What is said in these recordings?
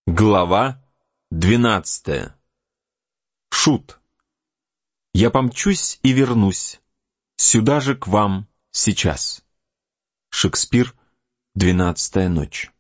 Глава 12. Шут. Я помчусь и вернусь сюда же к вам сейчас. Шекспир. 12-я ночь.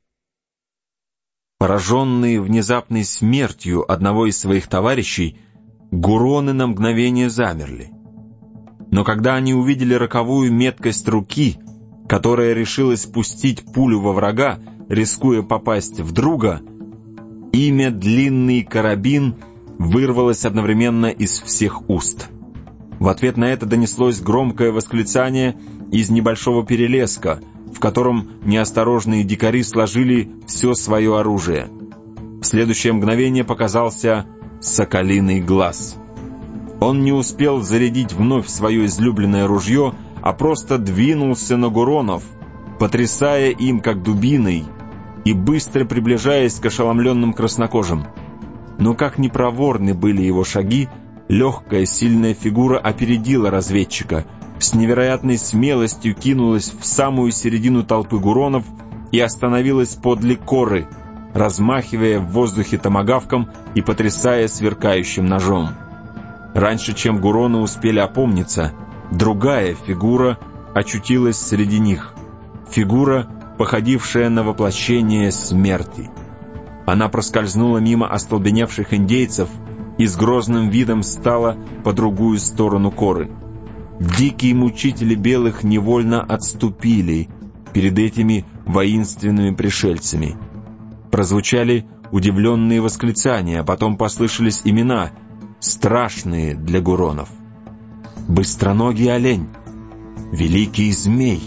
Пораженные внезапной смертью одного из своих товарищей, гуроны на мгновение замерли. Но когда они увидели роковую меткость руки, которая решилась пустить пулю во врага, рискуя попасть в друга, имя «Длинный карабин» вырвалось одновременно из всех уст. В ответ на это донеслось громкое восклицание из небольшого перелеска, в котором неосторожные дикари сложили все свое оружие. В следующее мгновение показался соколиный глаз. Он не успел зарядить вновь свое излюбленное ружье, а просто двинулся на гуронов, потрясая им как дубиной, и быстро приближаясь к ошеломленным краснокожим. Но как ни проворны были его шаги, легкая, сильная фигура опередила разведчика, с невероятной смелостью кинулась в самую середину толпы гуронов и остановилась подле коры, размахивая в воздухе томагавком и потрясая сверкающим ножом. Раньше, чем гуроны успели опомниться, другая фигура очутилась среди них. Фигура, походившая на воплощение смерти. Она проскользнула мимо остолбеневших индейцев и с грозным видом стала по другую сторону коры. Дикие мучители белых невольно отступили перед этими воинственными пришельцами. Прозвучали удивленные восклицания, а потом послышались имена, страшные для гуронов. Быстроногий олень, великий змей.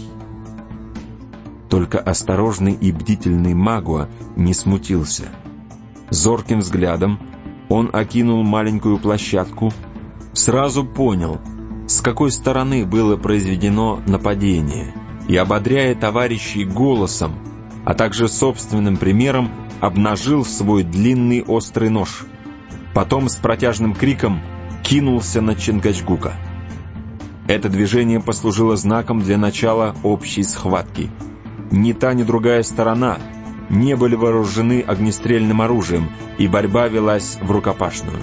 Только осторожный и бдительный Магуа не смутился. Зорким взглядом он окинул маленькую площадку, сразу понял, с какой стороны было произведено нападение, и, ободряя товарищей голосом, а также собственным примером, обнажил свой длинный острый нож. Потом с протяжным криком кинулся на Чингачгука. Это движение послужило знаком для начала общей схватки. Ни та, ни другая сторона не были вооружены огнестрельным оружием, и борьба велась в рукопашную.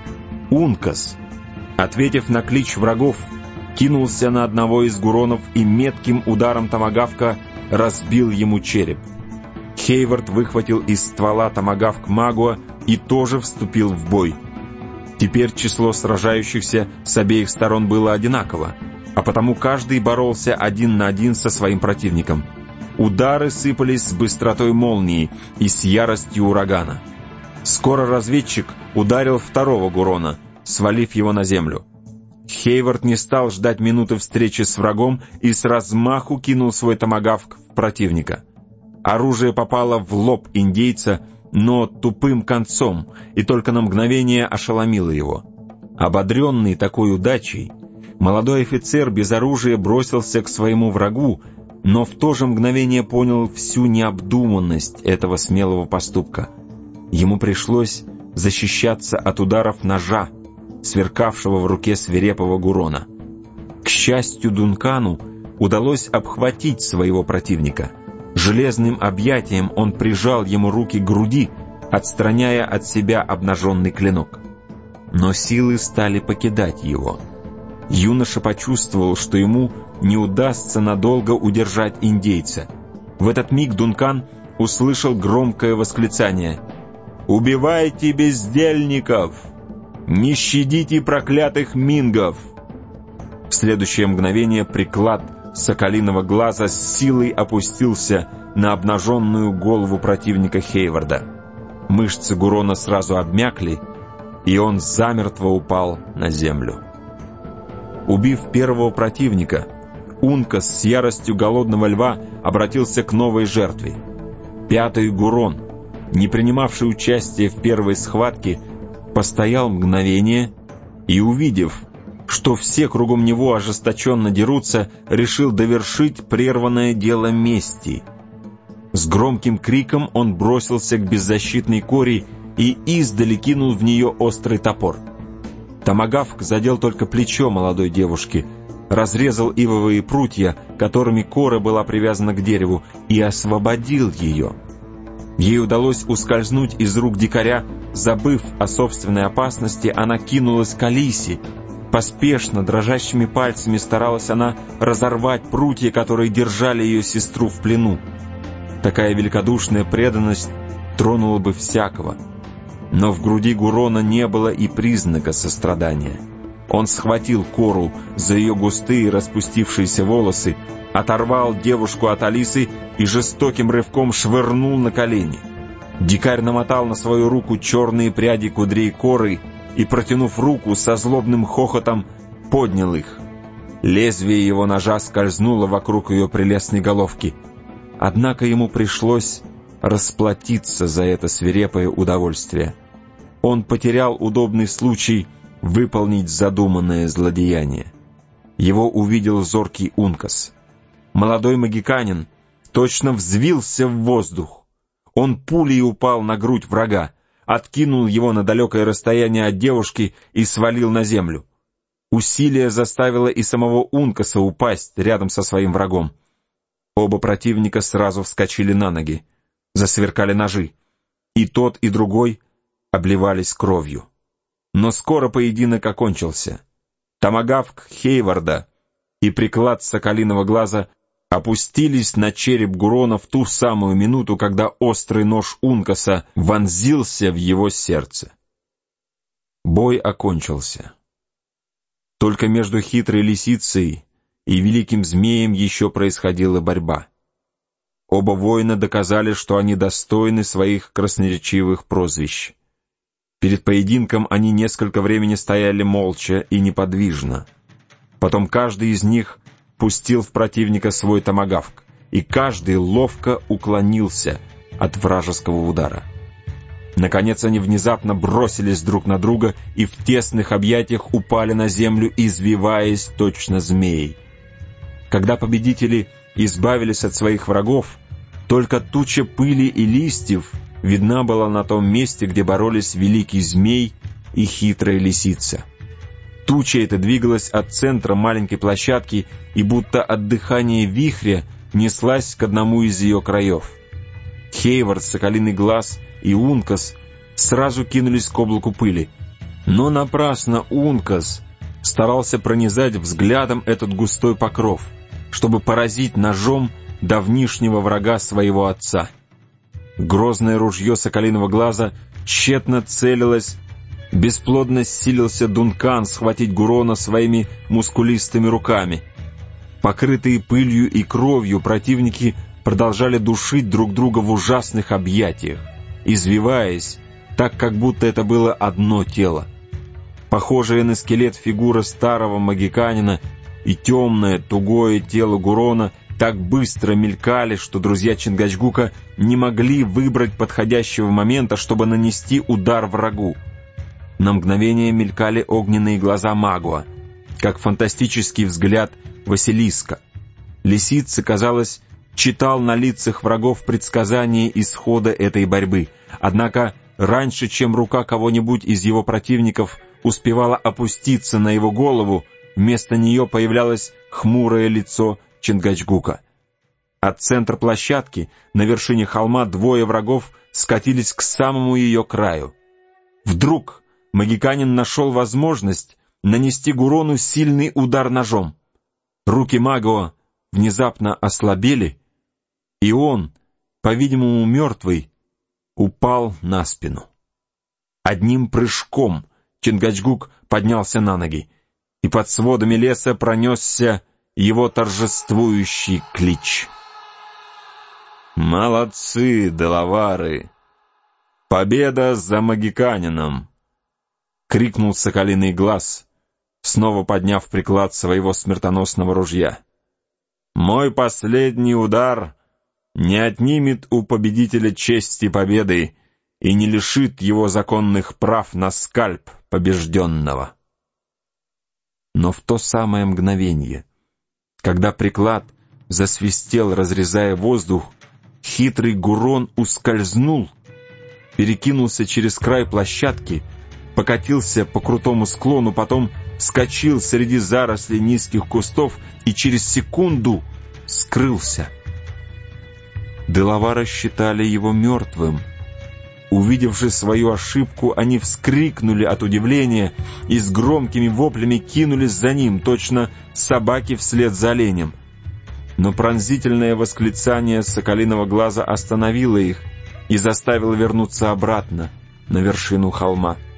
Ункас, ответив на клич врагов, кинулся на одного из гуронов и метким ударом томагавка разбил ему череп. Хейвард выхватил из ствола томагавк Магуа и тоже вступил в бой. Теперь число сражающихся с обеих сторон было одинаково, а потому каждый боролся один на один со своим противником. Удары сыпались с быстротой молнии и с яростью урагана. Скоро разведчик ударил второго гурона, свалив его на землю. Хейвард не стал ждать минуты встречи с врагом и с размаху кинул свой томагавк в противника. Оружие попало в лоб индейца, но тупым концом, и только на мгновение ошеломило его. Ободренный такой удачей, молодой офицер без оружия бросился к своему врагу, но в то же мгновение понял всю необдуманность этого смелого поступка. Ему пришлось защищаться от ударов ножа, сверкавшего в руке свирепого гурона. К счастью, Дункану удалось обхватить своего противника. Железным объятием он прижал ему руки к груди, отстраняя от себя обнаженный клинок. Но силы стали покидать его. Юноша почувствовал, что ему не удастся надолго удержать индейца. В этот миг Дункан услышал громкое восклицание: «Убивайте бездельников! Не щадите проклятых мингов!» В следующее мгновение приклад соколиного глаза с силой опустился на обнаженную голову противника Хейварда. Мышцы гурона сразу обмякли, и он замертво упал на землю. Убив первого противника, Ункас с яростью голодного льва обратился к новой жертве. Пятый гурон, не принимавший участие в первой схватке, постоял мгновение и, увидев, что все кругом него ожесточенно дерутся, решил довершить прерванное дело мести. С громким криком он бросился к беззащитной коре и издали кинул в нее острый топор. Томагавк задел только плечо молодой девушки, разрезал ивовые прутья, которыми кора была привязана к дереву, и освободил ее. Ей удалось ускользнуть из рук дикаря. Забыв о собственной опасности, она кинулась к Алисе. Поспешно, дрожащими пальцами старалась она разорвать прутья, которые держали ее сестру в плену. Такая великодушная преданность тронула бы всякого. Но в груди Гурона не было и признака сострадания. Он схватил Кору за ее густые распустившиеся волосы, оторвал девушку от Алисы и жестоким рывком швырнул на колени. Дикарь намотал на свою руку черные пряди кудрей Коры и, протянув руку, со злобным хохотом поднял их. Лезвие его ножа скользнуло вокруг ее прелестной головки. Однако ему пришлось расплатиться за это свирепое удовольствие. Он потерял удобный случай выполнить задуманное злодеяние. Его увидел зоркий Ункас. Молодой магиканин точно взвился в воздух. Он пулей упал на грудь врага, откинул его на далекое расстояние от девушки и свалил на землю. Усилие заставило и самого Ункаса упасть рядом со своим врагом. Оба противника сразу вскочили на ноги, засверкали ножи. И тот, и другой обливались кровью. Но скоро поединок окончился. Томагавк Хейварда и приклад соколиного глаза опустились на череп Гурона в ту самую минуту, когда острый нож Ункаса вонзился в его сердце. Бой окончился. Только между хитрой лисицей и великим змеем еще происходила борьба. Оба воина доказали, что они достойны своих красноречивых прозвищ. Перед поединком они несколько времени стояли молча и неподвижно. Потом каждый из них пустил в противника свой томагавк, и каждый ловко уклонился от вражеского удара. Наконец они внезапно бросились друг на друга и в тесных объятиях упали на землю, извиваясь точно змеи. Когда победители избавились от своих врагов, только туча пыли и листьев видна была на том месте, где боролись великий змей и хитрая лисица. Туча эта двигалась от центра маленькой площадки и будто от дыхания вихря неслась к одному из ее краев. Хейвард, Соколиный Глаз и Ункас сразу кинулись к облаку пыли. Но напрасно Ункас старался пронизать взглядом этот густой покров, чтобы поразить ножом давнишнего врага своего отца. Грозное ружье Соколиного Глаза тщетно целилось. Бесплодно силился Дункан схватить Гурона своими мускулистыми руками. Покрытые пылью и кровью противники продолжали душить друг друга в ужасных объятиях, извиваясь, так как будто это было одно тело. Похожая на скелет фигура старого магиканина и темное, тугое тело Гурона так быстро мелькали, что друзья Чингачгука не могли выбрать подходящего момента, чтобы нанести удар врагу. На мгновение мелькали огненные глаза Магуа, как фантастический взгляд Василиска. Лисица, казалось, читал на лицах врагов предсказание исхода этой борьбы. Однако раньше, чем рука кого-нибудь из его противников успевала опуститься на его голову, вместо нее появлялось хмурое лицо Чингачгука. От центра площадки на вершине холма двое врагов скатились к самому ее краю. Вдруг магиканин нашел возможность нанести Гурону сильный удар ножом. Руки Магуа внезапно ослабели, и он, по-видимому мертвый, упал на спину. Одним прыжком Чингачгук поднялся на ноги, и под сводами леса пронесся его торжествующий клич. «Молодцы, делавары! Победа за магиканином!» — крикнул Соколиный Глаз, снова подняв приклад своего смертоносного ружья. «Мой последний удар не отнимет у победителя чести победы и не лишит его законных прав на скальп побежденного». Но в то самое мгновение, когда приклад засвистел, разрезая воздух, хитрый Гурон ускользнул, перекинулся через край площадки, покатился по крутому склону, потом вскочил среди зарослей низких кустов и через секунду скрылся. Делавара считали его мертвым. Увидевши свою ошибку, они вскрикнули от удивления и с громкими воплями кинулись за ним, точно собаки вслед за оленем. Но пронзительное восклицание соколиного глаза остановило их и заставило вернуться обратно на вершину холма.